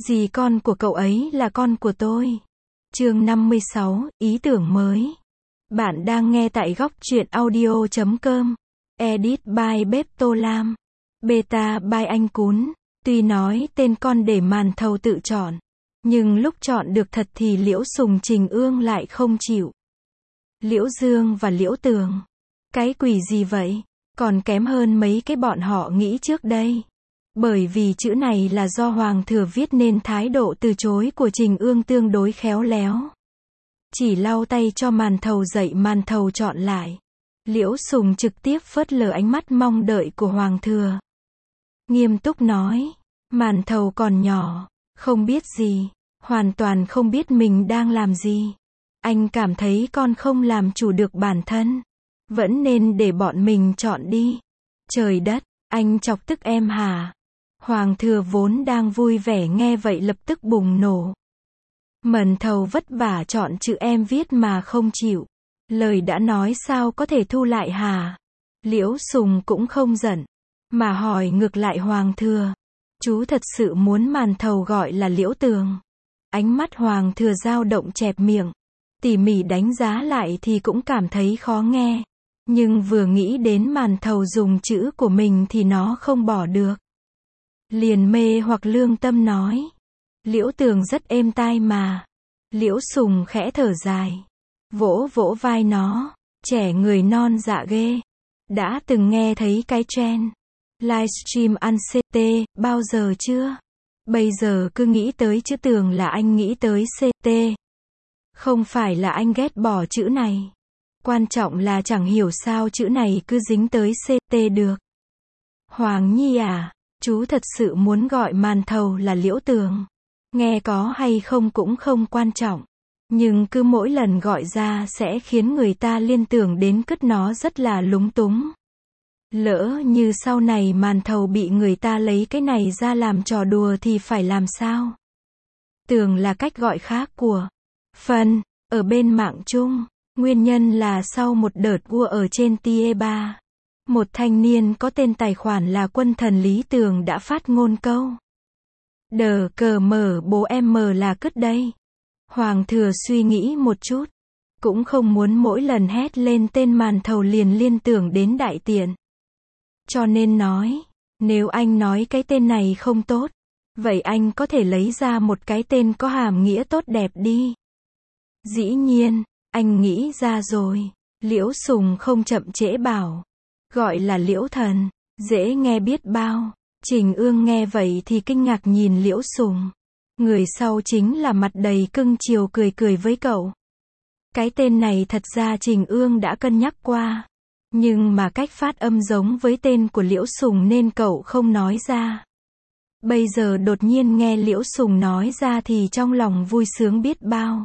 Dì con của cậu ấy là con của tôi. Chương 56, ý tưởng mới. Bạn đang nghe tại góc truyện audio.com. Edit by Bếp Tô Lam. Beta by Anh Cún. Tuy nói tên con để màn thầu tự chọn, nhưng lúc chọn được thật thì Liễu Sùng Trình Ương lại không chịu. Liễu Dương và Liễu Tường. Cái quỷ gì vậy? Còn kém hơn mấy cái bọn họ nghĩ trước đây. Bởi vì chữ này là do Hoàng Thừa viết nên thái độ từ chối của Trình Ương tương đối khéo léo. Chỉ lau tay cho màn thầu dậy, màn thầu chọn lại. Liễu Sùng trực tiếp phớt lờ ánh mắt mong đợi của Hoàng Thừa. Nghiêm túc nói, màn thầu còn nhỏ, không biết gì, hoàn toàn không biết mình đang làm gì. Anh cảm thấy con không làm chủ được bản thân. Vẫn nên để bọn mình chọn đi. Trời đất, anh chọc tức em hả? Hoàng Thừa vốn đang vui vẻ nghe vậy lập tức bùng nổ. Mần thầu vất vả chọn chữ em viết mà không chịu. Lời đã nói sao có thể thu lại hả? Liễu Sùng cũng không giận, mà hỏi ngược lại Hoàng Thừa. Chú thật sự muốn màn thầu gọi là Liễu Tường? Ánh mắt Hoàng Thừa dao động chẹp miệng. Tỉ mỉ đánh giá lại thì cũng cảm thấy khó nghe. Nhưng vừa nghĩ đến màn thầu dùng chữ của mình thì nó không bỏ được. Liền mê hoặc lương tâm nói. Liễu Tường rất êm tai mà. Liễu Sùng khẽ thở dài. Vỗ vỗ vai nó. Trẻ người non dạ ghê. Đã từng nghe thấy cái trend livestream ăn CT bao giờ chưa? Bây giờ cứ nghĩ tới chữ Tường là anh nghĩ tới CT. Không phải là anh ghét bỏ chữ này. Quan trọng là chẳng hiểu sao chữ này cứ dính tới CT được. Hoàng Nhi à, chú thật sự muốn gọi màn thầu là Liễu Tường. Nghe có hay không cũng không quan trọng. Nhưng cứ mỗi lần gọi ra sẽ khiến người ta liên tưởng đến cất nó rất là lúng túng. Lỡ như sau này màn thầu bị người ta lấy cái này ra làm trò đùa thì phải làm sao? Tường là cách gọi khác của phần ở bên mạng chung. Nguyên nhân là sau một đợt vua ở trên TE3, một thanh niên có tên tài khoản là Quân Thần Lý Tường đã phát ngôn câu đờ cờ mở bố em mờ là cứt đây. Hoàng Thừa suy nghĩ một chút, cũng không muốn mỗi lần hét lên tên màn thầu liền liên tưởng đến đại tiện. Cho nên nói, nếu anh nói cái tên này không tốt, vậy anh có thể lấy ra một cái tên có hàm nghĩa tốt đẹp đi. Dĩ nhiên, anh nghĩ ra rồi. Liễu Sùng không chậm trễ bảo. Gọi là Liễu Thần, dễ nghe biết bao. Trình Ương nghe vậy thì kinh ngạc nhìn Liễu Sùng. Người sau chính là mặt đầy cưng chiều cười cười với cậu. Cái tên này thật ra Trình Ương đã cân nhắc qua. Nhưng mà cách phát âm giống với tên của Liễu Sùng nên cậu không nói ra. Bây giờ đột nhiên nghe Liễu Sùng nói ra thì trong lòng vui sướng biết bao.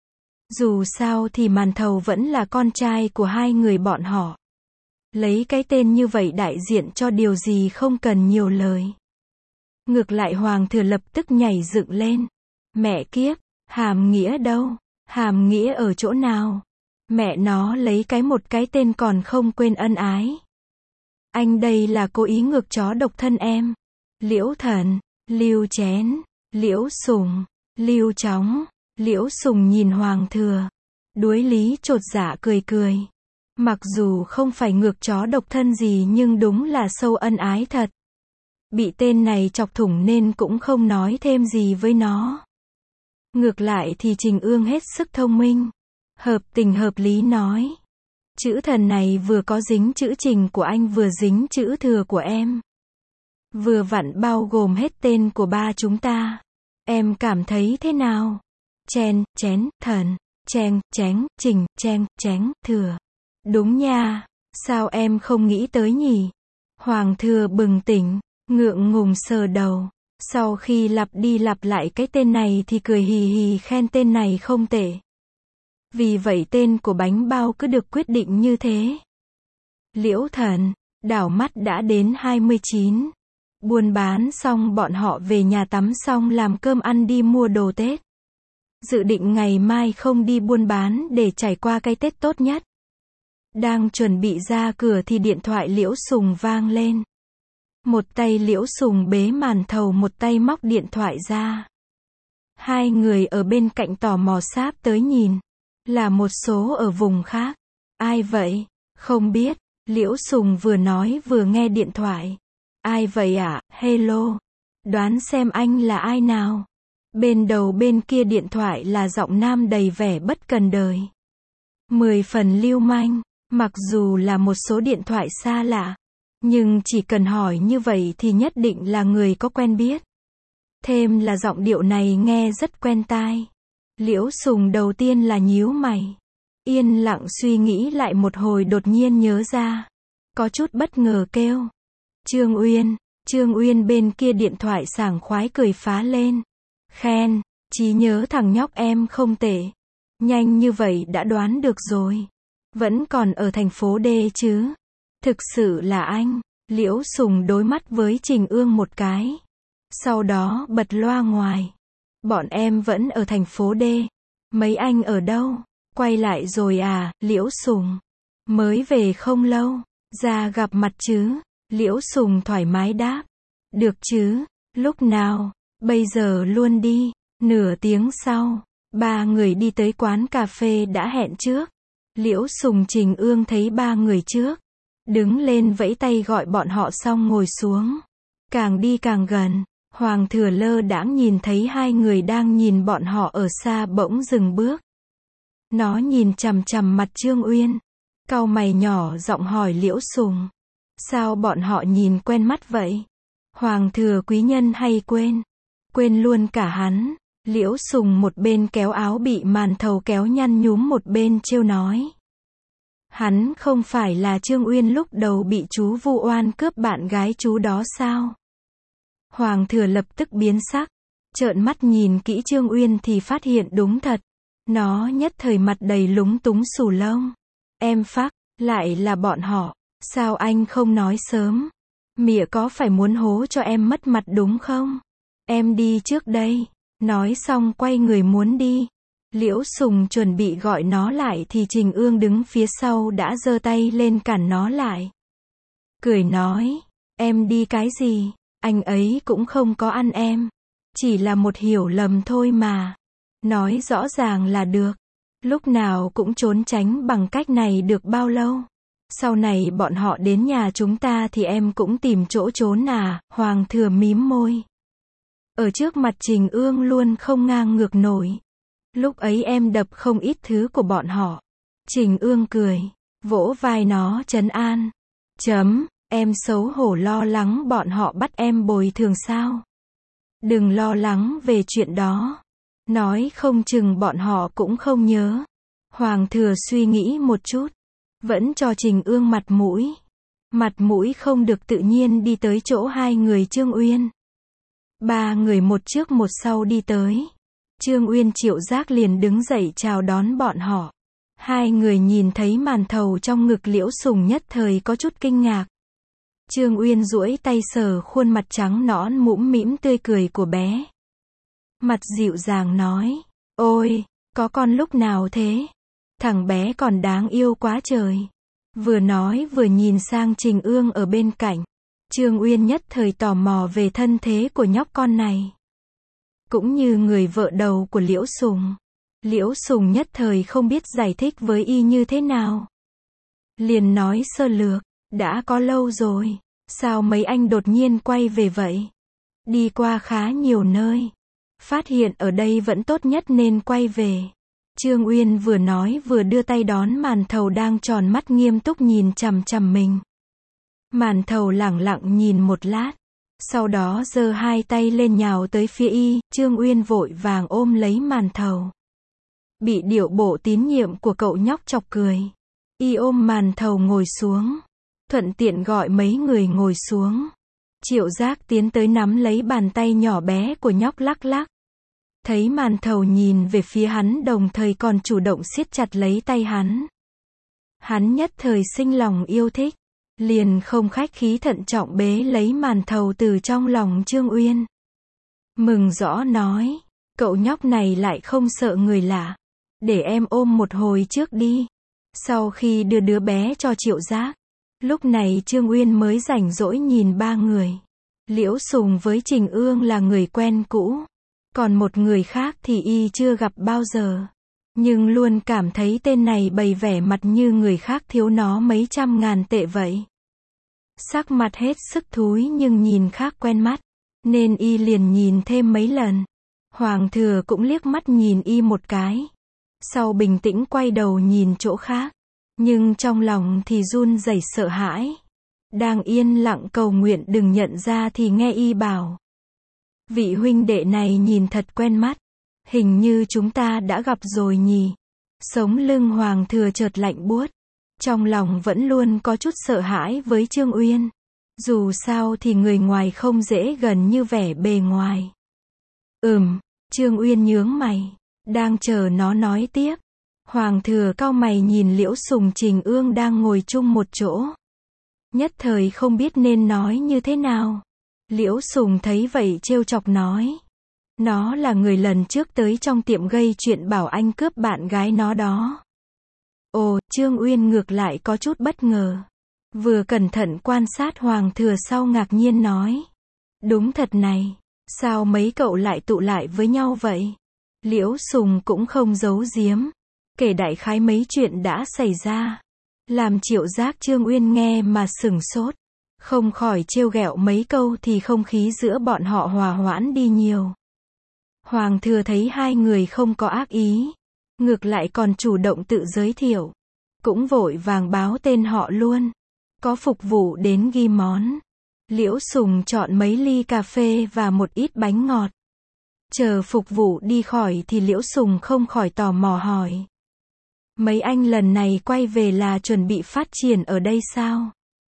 Dù sao thì màn thầu vẫn là con trai của hai người bọn họ. Lấy cái tên như vậy đại diện cho điều gì không cần nhiều lời. Ngược lại Hoàng Thừa lập tức nhảy dựng lên. Mẹ kiếp, hàm nghĩa đâu? Hàm nghĩa ở chỗ nào? Mẹ nó lấy một cái tên còn không quên ân ái. Anh đây là cố ý ngược chó độc thân em. Liễu Thần, Lưu Chén, Liễu Sùng, Lưu Chóng. Liễu Sùng nhìn Hoàng Thừa. Đuối lý chột dạ cười cười. Mặc dù không phải ngược chó độc thân gì nhưng đúng là sâu ân ái thật. Bị tên này chọc thủng nên cũng không nói thêm gì với nó. Ngược lại thì Trình Ương hết sức thông minh. Hợp tình hợp lý nói. Chữ Thần này vừa có dính chữ Trình của anh vừa dính chữ Thừa của em. Vừa vặn bao gồm hết tên của ba chúng ta. Em cảm thấy thế nào? Chen, chén, thần, cheng, chén, Trình, cheng, chén, Thừa. Đúng nha, sao em không nghĩ tới nhỉ? Hoàng Thừa bừng tỉnh, ngượng ngùng sờ đầu. Sau khi lặp đi lặp lại cái tên này thì cười hì hì khen tên này không tệ. Vì vậy tên của bánh bao cứ được quyết định như thế. Liễu Thần, đảo mắt đã đến 29. Buôn bán xong bọn họ về nhà tắm xong làm cơm ăn đi mua đồ Tết. Dự định ngày mai không đi buôn bán để trải qua cái Tết tốt nhất. Đang chuẩn bị ra cửa thì điện thoại Liễu Sùng vang lên. Một tay Liễu Sùng bế màn thầu, một tay móc điện thoại ra. Hai người ở bên cạnh tò mò sáp tới nhìn. Là một số ở vùng khác. Ai vậy? Không biết. Liễu Sùng vừa nói vừa nghe điện thoại. Ai vậy ạ? Hello. Đoán xem anh là ai nào? Bên đầu bên kia điện thoại là giọng nam đầy vẻ bất cần đời. 10 phần lưu manh. Mặc dù là một số điện thoại xa lạ, nhưng chỉ cần hỏi như vậy thì nhất định là người có quen biết. Thêm là giọng điệu này nghe rất quen tai. Liễu Sùng đầu tiên là nhíu mày. Yên lặng suy nghĩ lại một hồi đột nhiên nhớ ra. Có chút bất ngờ kêu. Trương Uyên. Trương Uyên bên kia điện thoại sảng khoái cười phá lên. Khen, trí nhớ thằng nhóc em không tệ. Nhanh như vậy đã đoán được rồi. Vẫn còn ở thành phố D chứ. Thực sự là anh. Liễu Sùng đối mắt với Trình Ương một cái. Sau đó bật loa ngoài. Bọn em vẫn ở thành phố D. Mấy anh ở đâu? Quay lại rồi à? Liễu Sùng. Mới về không lâu. Ra gặp mặt chứ? Liễu Sùng thoải mái đáp. Được chứ? Lúc nào? Bây giờ luôn đi. Nửa tiếng sau, ba người đi tới quán cà phê đã hẹn trước. Liễu Sùng Trình Ương thấy ba người trước. Đứng lên vẫy tay gọi bọn họ xong ngồi xuống. Càng đi càng gần, Hoàng Thừa lơ đãng nhìn thấy hai người đang nhìn bọn họ ở xa bỗng dừng bước. Nó nhìn chằm chằm mặt Trương Uyên. Cau mày nhỏ giọng hỏi Liễu Sùng. Sao bọn họ nhìn quen mắt vậy? Hoàng Thừa quý nhân hay quên? Quên luôn cả hắn. Liễu Sùng một bên kéo áo bị màn thầu kéo nhăn nhúm một bên trêu nói. Hắn không phải là Trương Uyên lúc đầu bị chú vu oan cướp bạn gái chú đó sao? Hoàng Thừa lập tức biến sắc. Trợn mắt nhìn kỹ Trương Uyên thì phát hiện đúng thật. Nó nhất thời mặt đầy lúng túng xù lông. Em phắc, lại là bọn họ. Sao anh không nói sớm? Mỉa có phải muốn hố cho em mất mặt đúng không? Em đi trước đây. Nói xong quay người muốn đi. Liễu Sùng chuẩn bị gọi nó lại thì Trình Ương đứng phía sau đã giơ tay lên cản nó lại. Cười nói, em đi cái gì? Anh ấy cũng không có ăn em. Chỉ là một hiểu lầm thôi mà. Nói rõ ràng là được. Lúc nào cũng trốn tránh bằng cách này được bao lâu? Sau này bọn họ đến nhà chúng ta thì em cũng tìm chỗ trốn à? Hoàng Thừa mím môi. Ở trước mặt Trình Ương luôn không ngang ngược nổi. Lúc ấy em đập không ít thứ của bọn họ. Trình Ương cười, vỗ vai nó trấn an. Em xấu hổ lo lắng bọn họ bắt em bồi thường sao? Đừng lo lắng về chuyện đó. Nói không chừng bọn họ cũng không nhớ. Hoàng Thừa suy nghĩ một chút. Vẫn cho Trình Ương mặt mũi. Mặt mũi không được tự nhiên đi tới chỗ hai người Trương Uyên. Ba người một trước một sau đi tới. Trương Uyên Triệu Giác liền đứng dậy chào đón bọn họ. Hai người nhìn thấy màn thầu trong ngực Liễu Sùng nhất thời có chút kinh ngạc. Trương Uyên duỗi tay sờ khuôn mặt trắng nõn mũm mĩm tươi cười của bé. Mặt dịu dàng nói, ôi, có con lúc nào thế? Thằng bé còn đáng yêu quá trời. Vừa nói vừa nhìn sang Trình Ương ở bên cạnh. Trương Uyên nhất thời tò mò về thân thế của nhóc con này. Cũng như người vợ đầu của Liễu Sùng. Liễu Sùng nhất thời không biết giải thích với y như thế nào. Liền nói sơ lược, đã có lâu rồi. Sao mấy anh đột nhiên quay về vậy? Đi qua khá nhiều nơi. Phát hiện ở đây vẫn tốt nhất nên quay về. Trương Uyên vừa nói vừa đưa tay đón màn thầu đang tròn mắt nghiêm túc nhìn chằm chằm mình. Màn thầu lẳng lặng nhìn một lát. Sau đó giơ hai tay lên nhào tới phía y. Trương Uyên vội vàng ôm lấy màn thầu. Bị điệu bộ tín nhiệm của cậu nhóc chọc cười. Y ôm màn thầu ngồi xuống. Thuận tiện gọi mấy người ngồi xuống. Triệu Giác tiến tới nắm lấy bàn tay nhỏ bé của nhóc lắc lắc. Thấy màn thầu nhìn về phía hắn đồng thời còn chủ động siết chặt lấy tay hắn. Hắn nhất thời sinh lòng yêu thích. Liền không khách khí thận trọng bế lấy màn thầu từ trong lòng Trương Uyên. Mừng rõ nói, cậu nhóc này lại không sợ người lạ. Để em ôm một hồi trước đi. Sau khi đưa đứa bé cho Triệu Giác, lúc này Trương Uyên mới rảnh rỗi nhìn ba người. Liễu Sùng với Trình Ương là người quen cũ. Còn một người khác thì y chưa gặp bao giờ. Nhưng luôn cảm thấy tên này bày vẻ mặt như người khác thiếu nó mấy trăm ngàn tệ vậy. Sắc mặt hết sức thúi nhưng nhìn khác quen mắt, nên y liền nhìn thêm mấy lần. Hoàng thừa cũng liếc mắt nhìn y một cái. Sau bình tĩnh quay đầu nhìn chỗ khác. Nhưng trong lòng thì run rẩy sợ hãi. Đang yên lặng cầu nguyện đừng nhận ra thì nghe y bảo. Vị huynh đệ này nhìn thật quen mắt. Hình như chúng ta đã gặp rồi nhỉ. Sống lưng Hoàng thừa chợt lạnh buốt. Trong lòng vẫn luôn có chút sợ hãi với Trương Uyên. Dù sao thì người ngoài không dễ gần như vẻ bề ngoài. Trương Uyên nhướng mày. Đang chờ nó nói tiếp. Hoàng thừa cau mày nhìn Liễu Sùng Trình Ương đang ngồi chung một chỗ. Nhất thời không biết nên nói như thế nào. Liễu Sùng thấy vậy trêu chọc nói. Nó là người lần trước tới trong tiệm gây chuyện bảo anh cướp bạn gái nó đó. Ồ, Trương Uyên ngược lại có chút bất ngờ. Vừa cẩn thận quan sát Hoàng thừa sau ngạc nhiên nói. Đúng thật này. Sao mấy cậu lại tụ lại với nhau vậy? Liễu Sùng cũng không giấu giếm. Kể đại khái mấy chuyện đã xảy ra. Làm Triệu Giác Trương Uyên nghe mà sửng sốt. Không khỏi trêu ghẹo mấy câu thì không khí giữa bọn họ hòa hoãn đi nhiều. Hoàng thừa thấy hai người không có ác ý. Ngược lại còn chủ động tự giới thiệu. Cũng vội vàng báo tên họ luôn. Có phục vụ đến ghi món. Liễu Sùng chọn mấy ly cà phê và một ít bánh ngọt. Chờ phục vụ đi khỏi thì Liễu Sùng không khỏi tò mò hỏi. Mấy anh lần này quay về là chuẩn bị phát triển ở đây sao?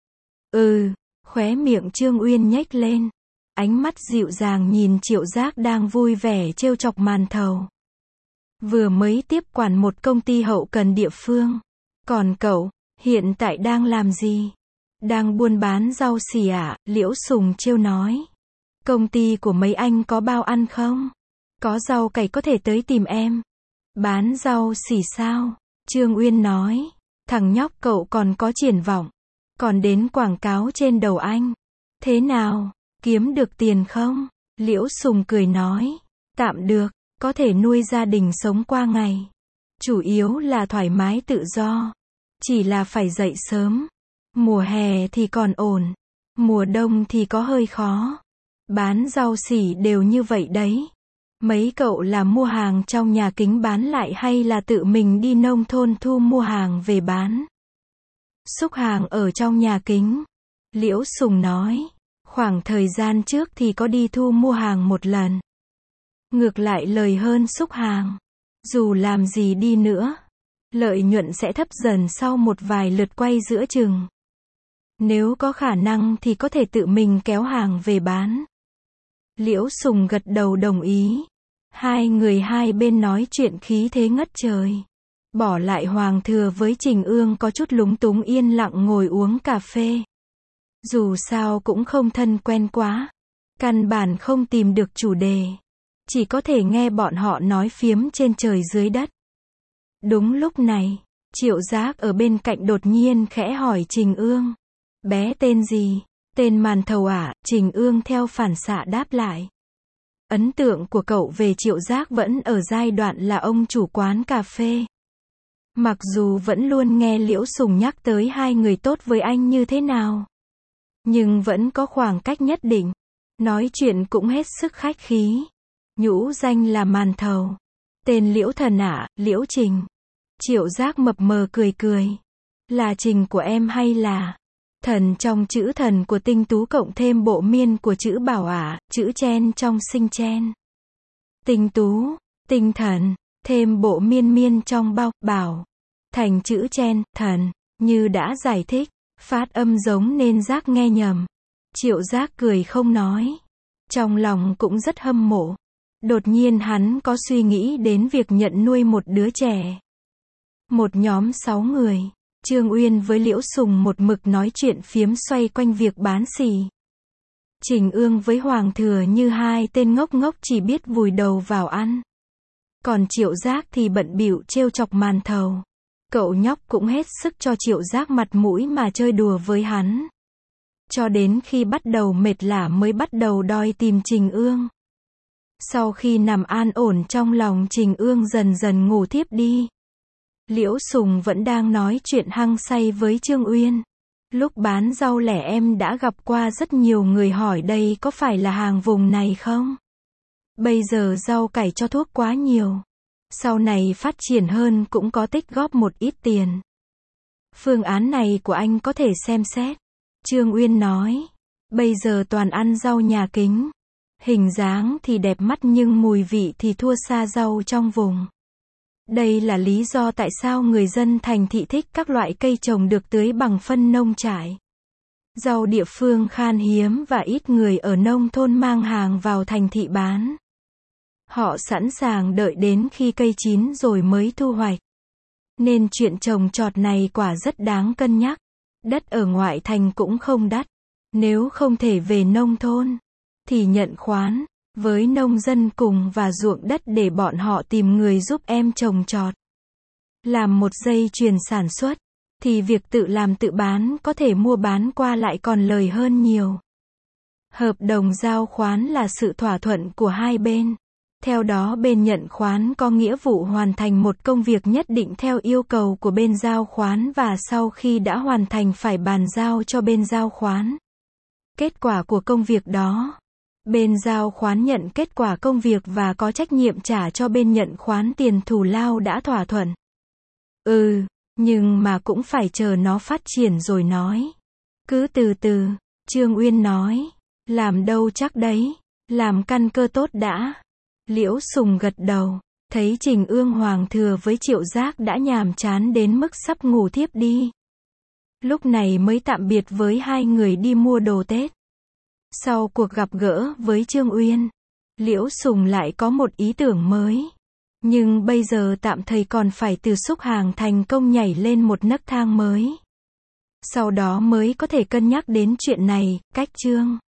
Khóe miệng Trương Uyên nhếch lên. Ánh mắt dịu dàng nhìn Triệu Giác đang vui vẻ trêu chọc màn thầu. Vừa mới tiếp quản một công ty hậu cần địa phương. Còn cậu, hiện tại đang làm gì? Đang buôn bán rau xỉ à? Liễu Sùng trêu nói. Công ty của mấy anh có bao ăn không? Có rau cải có thể tới tìm em. Bán rau xỉ sao? Trương Uyên nói. Thằng nhóc cậu còn có triển vọng. Còn đến quảng cáo trên đầu anh. Thế nào? Kiếm được tiền không? Liễu Sùng cười nói. Tạm được, có thể nuôi gia đình sống qua ngày. Chủ yếu là thoải mái tự do. Chỉ là phải dậy sớm. Mùa hè thì còn ổn. Mùa đông thì có hơi khó. Bán rau xỉ đều như vậy đấy. Mấy cậu là mua hàng trong nhà kính bán lại hay là tự mình đi nông thôn thu mua hàng về bán? Xúc hàng ở trong nhà kính. Liễu Sùng nói. Khoảng thời gian trước thì có đi thu mua hàng một lần. Ngược lại lời hơn xúc hàng. Dù làm gì đi nữa, lợi nhuận sẽ thấp dần sau một vài lượt quay giữa chừng. Nếu có khả năng thì có thể tự mình kéo hàng về bán. Liễu Sùng gật đầu đồng ý. Hai người hai bên nói chuyện khí thế ngất trời. Bỏ lại Hoàng thừa với Trình Ương có chút lúng túng yên lặng ngồi uống cà phê. Dù sao cũng không thân quen quá. Căn bản không tìm được chủ đề. Chỉ có thể nghe bọn họ nói phiếm trên trời dưới đất. Đúng lúc này, Triệu Giác ở bên cạnh đột nhiên khẽ hỏi Trình Ương. Bé tên gì? Tên Màn Thầu ạ, Trình Ương theo phản xạ đáp lại. Ấn tượng của cậu về Triệu Giác vẫn ở giai đoạn là ông chủ quán cà phê. Mặc dù vẫn luôn nghe Liễu Sùng nhắc tới hai người tốt với anh như thế nào. Nhưng vẫn có khoảng cách nhất định. Nói chuyện cũng hết sức khách khí. Nhũ danh là Màn Thầu. Tên Liễu Thần ạ, Liễu Trình. Triệu Giác mập mờ cười cười. Là Trình của em hay là thần trong chữ thần của Tinh Tú cộng thêm bộ miên của chữ Bảo ạ, chữ Chen trong Sinh Chen. Tinh Tú, tinh thần, thêm bộ miên miên trong Bảo, thành chữ Chen, thần, như đã giải thích, phát âm giống nên Giác nghe nhầm. Triệu Giác cười không nói. Trong lòng cũng rất hâm mộ. Đột nhiên hắn có suy nghĩ đến việc nhận nuôi một đứa trẻ. Một nhóm 6 người. Trương Uyên với Liễu Sùng một mực nói chuyện phiếm xoay quanh việc bán xỉ. Trình Ương với Hoàng thừa như hai tên ngốc ngốc chỉ biết vùi đầu vào ăn. Còn Triệu Giác thì bận bịu trêu chọc Màn Thầu. Cậu nhóc cũng hết sức cho Triệu Giác mặt mũi mà chơi đùa với hắn. Cho đến khi bắt đầu mệt lả mới bắt đầu đòi tìm Trình Ương. Sau khi nằm an ổn trong lòng Trình Ương dần dần ngủ thiếp đi. Liễu Sùng vẫn đang nói chuyện hăng say với Trương Uyên. Lúc bán rau lẻ em đã gặp qua rất nhiều người hỏi đây có phải là hàng vùng này không? Bây giờ rau cải cho thuốc quá nhiều. Sau này phát triển hơn cũng có tích góp một ít tiền. Phương án này của anh có thể xem xét. Trương Uyên nói. Bây giờ toàn ăn rau nhà kính. Hình dáng thì đẹp mắt nhưng mùi vị thì thua xa rau trong vùng. Đây là lý do tại sao người dân thành thị thích các loại cây trồng được tưới bằng phân nông trại. Rau địa phương khan hiếm và ít người ở nông thôn mang hàng vào thành thị bán. Họ sẵn sàng đợi đến khi cây chín rồi mới thu hoạch. Nên chuyện trồng trọt này quả rất đáng cân nhắc. Đất ở ngoại thành cũng không đắt. Nếu không thể về nông thôn, thì nhận khoán với nông dân cùng và ruộng đất để bọn họ tìm người giúp em trồng trọt. Làm một dây chuyền sản xuất, thì việc tự làm tự bán có thể mua bán qua lại còn lời hơn nhiều. Hợp đồng giao khoán là sự thỏa thuận của hai bên. Theo đó bên nhận khoán có nghĩa vụ hoàn thành một công việc nhất định theo yêu cầu của bên giao khoán và sau khi đã hoàn thành phải bàn giao cho bên giao khoán. Kết quả của công việc đó. Bên giao khoán nhận kết quả công việc và có trách nhiệm trả cho bên nhận khoán tiền thù lao đã thỏa thuận. Nhưng mà cũng phải chờ nó phát triển rồi nói. Cứ từ từ, Trương Uyên nói. Làm đâu chắc đấy. Làm căn cơ tốt đã. Liễu Sùng gật đầu. Thấy Trình Ương Hoàng Thừa với Triệu Giác đã nhàm chán đến mức sắp ngủ thiếp đi. Lúc này mới tạm biệt với hai người đi mua đồ Tết. Sau cuộc gặp gỡ với Trương Uyên, Liễu Sùng lại có một ý tưởng mới. Nhưng bây giờ tạm thời còn phải từ xúc hàng thành công nhảy lên một nấc thang mới. Sau đó mới có thể cân nhắc đến chuyện này, cách Trương